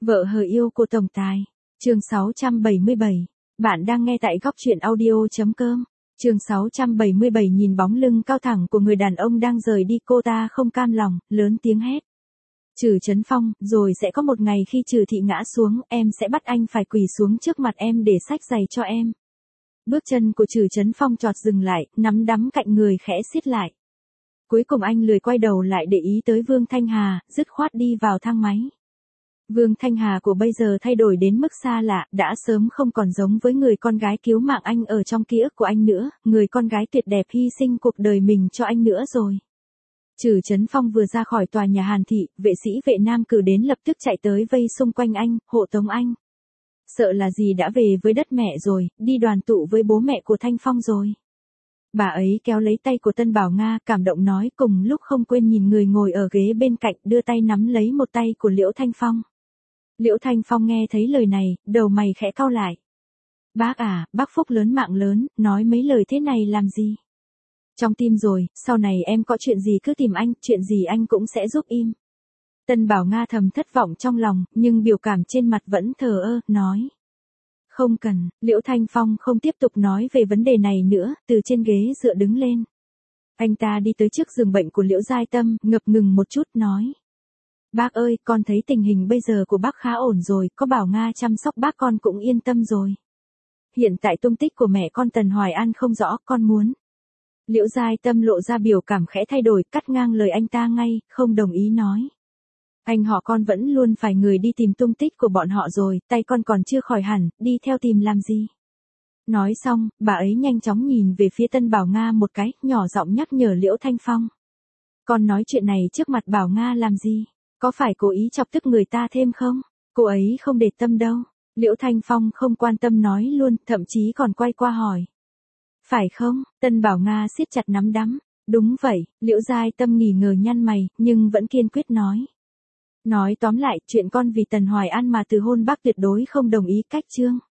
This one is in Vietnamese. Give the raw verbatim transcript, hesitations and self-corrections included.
Vợ hờ yêu của tổng tài. Chương sáu trăm bảy mươi bảy. Bạn đang nghe tại góc truyện audio.com. Chương sáu trăm bảy mươi bảy. Nhìn bóng lưng cao thẳng của người đàn ông đang rời đi, cô ta không cam lòng, lớn tiếng hét. Trử Chấn Phong, rồi sẽ có một ngày khi Trử Thị ngã xuống, em sẽ bắt anh phải quỳ xuống trước mặt em để xách giày cho em. Bước chân của Trử Chấn Phong chọt dừng lại, nắm đấm cạnh người khẽ siết lại. Cuối cùng anh lười quay đầu lại để ý tới Vương Thanh Hà, dứt khoát đi vào thang máy. Vương Thanh Hà của bây giờ thay đổi đến mức xa lạ, đã sớm không còn giống với người con gái cứu mạng anh ở trong ký ức của anh nữa, người con gái tuyệt đẹp hy sinh cuộc đời mình cho anh nữa rồi. Trử Chấn Phong vừa ra khỏi tòa nhà Hàn Thị, vệ sĩ vệ nam cử đến lập tức chạy tới vây xung quanh anh, hộ tống anh. Sợ là gì đã về với đất mẹ rồi, đi đoàn tụ với bố mẹ của Thanh Phong rồi. Bà ấy kéo lấy tay của Tân Bảo Nga, cảm động nói, cùng lúc không quên nhìn người ngồi ở ghế bên cạnh, đưa tay nắm lấy một tay của Liễu Thanh Phong. Liễu Thanh Phong nghe thấy lời này, đầu mày khẽ cau lại. Bác à, bác phúc lớn mạng lớn, nói mấy lời thế này làm gì? Trong tim rồi, sau này em có chuyện gì cứ tìm anh, chuyện gì anh cũng sẽ giúp im. Tân Bảo Nga thầm thất vọng trong lòng, nhưng biểu cảm trên mặt vẫn thờ ơ, nói. Không cần, Liễu Thanh Phong không tiếp tục nói về vấn đề này nữa, từ trên ghế dựa đứng lên. Anh ta đi tới trước giường bệnh của Liễu Giai Tâm, ngập ngừng một chút, nói. Bác ơi, con thấy tình hình bây giờ của bác khá ổn rồi, có Bảo Nga chăm sóc bác con cũng yên tâm rồi. Hiện tại tung tích của mẹ con Tần Hoài An không rõ, con muốn. Liễu Giai Tâm lộ ra biểu cảm khẽ thay đổi, cắt ngang lời anh ta ngay, không đồng ý nói. Anh họ con vẫn luôn phải người đi tìm tung tích của bọn họ rồi, tay con còn chưa khỏi hẳn, đi theo tìm làm gì. Nói xong, bà ấy nhanh chóng nhìn về phía Tân Bảo Nga một cái, nhỏ giọng nhắc nhở Liễu Thanh Phong. Con nói chuyện này trước mặt Bảo Nga làm gì? Có phải cố ý chọc tức người ta thêm không? Cô ấy không để tâm đâu. Liễu Thanh Phong không quan tâm nói luôn, thậm chí còn quay qua hỏi. Phải không? Tân Bảo Nga siết chặt nắm đấm. Đúng vậy, Liễu Giai Tâm nghỉ ngờ nhăn mày, nhưng vẫn kiên quyết nói. Nói tóm lại, chuyện con vì Tần Hoài An mà từ hôn bác tuyệt đối không đồng ý cách chương.